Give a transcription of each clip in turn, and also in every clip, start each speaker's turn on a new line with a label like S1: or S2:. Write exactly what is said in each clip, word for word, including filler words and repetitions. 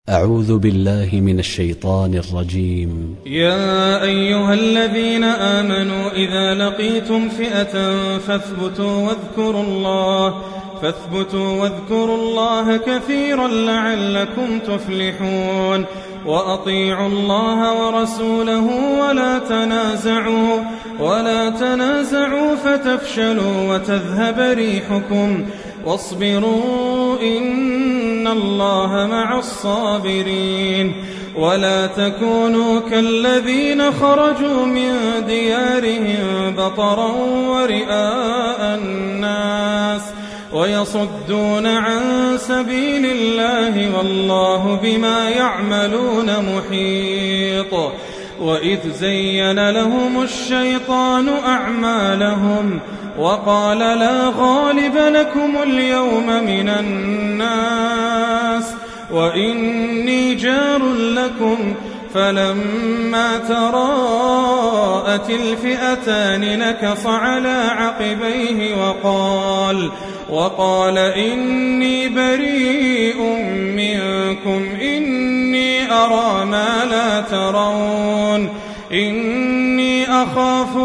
S1: أعوذ بالله من الشيطان الرجيم.
S2: يا أيها الذين آمنوا إذا لقيتم فئة فاثبتوا واذكروا الله فاثبتوا واذكروا الله كثيرا لعلكم تفلحون. وأطيعوا الله ورسوله ولا تنازعوا ولا تنازعوا فتفشلوا وتذهب ريحكم واصبروا إن الله مع الصابرين. ولا تكونوا كالذين خرجوا من ديارهم بطرا ورئاء الناس ويصدون عن سبيل الله والله بما يعملون محيط. وإذ زين لهم الشيطان أعمالهم وقال لا غالب لكم اليوم من الناس وإني جار لكم فلما تراءت الفئتان نكص على عقبيه وقال وقال إني بريء منكم إني أرى ما لا ترون إني أخاف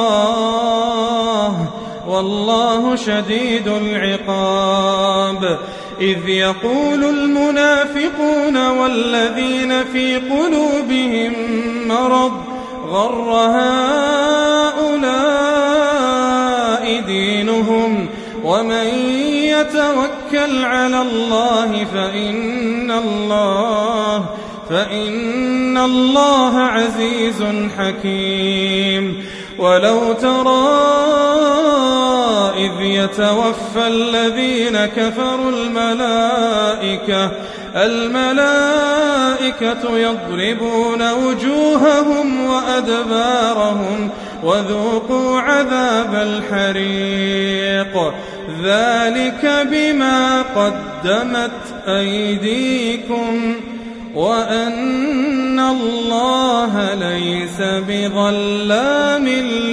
S2: الله والله شديد العقاب. إذ يقول المنافقون والذين في قلوبهم مرض غر هؤلاء دينهم ومن يتوكل على الله فإن الله فإن الله عزيز حكيم. ولو ترى إذ يتوفى الذين كفروا الملائكة الملائكة يضربون وجوههم وأدبارهم وذوقوا عذاب الحريق ذلك بما قدمت أيديكم وأن الله ليس بظلام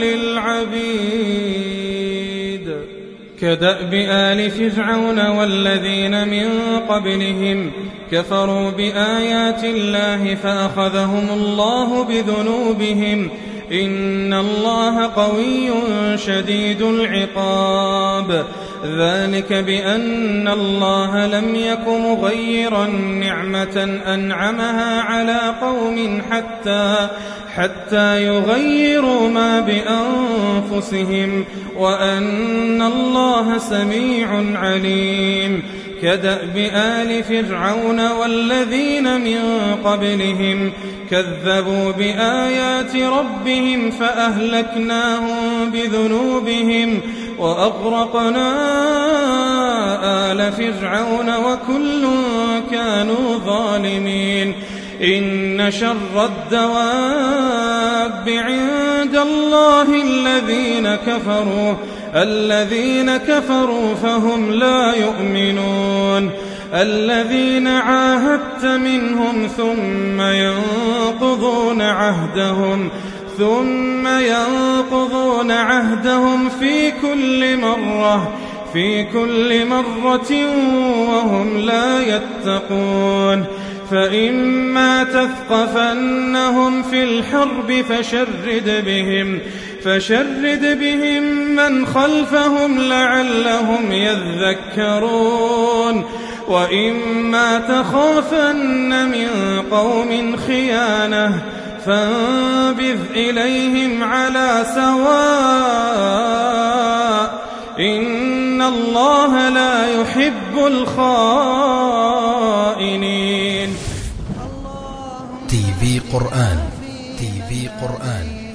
S2: للعبيد. كدأب آل فرعون والذين من قبلهم كفروا بآيات الله فأخذهم الله بذنوبهم إن الله قوي شديد العقاب. ذلك بأن الله لم يك مغيرا نعمة أنعمها على قوم حتى حتى يغيروا ما بأنفسهم وأن الله سميع عليم. كدأب آل فرعون والذين من قبلهم كذبوا بآيات ربهم فأهلكناهم بذنوبهم وأغرقنا آل فرعون وكل كانوا ظالمين. إن شر الدواب عند الله الذين كفروا الذين كفروا فهم لا يؤمنون. الذين عاهدت منهم ثم ينقضون عهدهم ثم ينقضون عهدهم في كل مرة في كل مرة وهم لا يتقون. فإما تثقفنهم في الحرب فشرد بهم فشرد بهم من خلفهم لعلهم يذكرون. وإما تخافن من قوم خيانة فانبذ إليهم على سواء إن الله لا يحب الخائنين.
S3: تي في قرآن تي في قرآن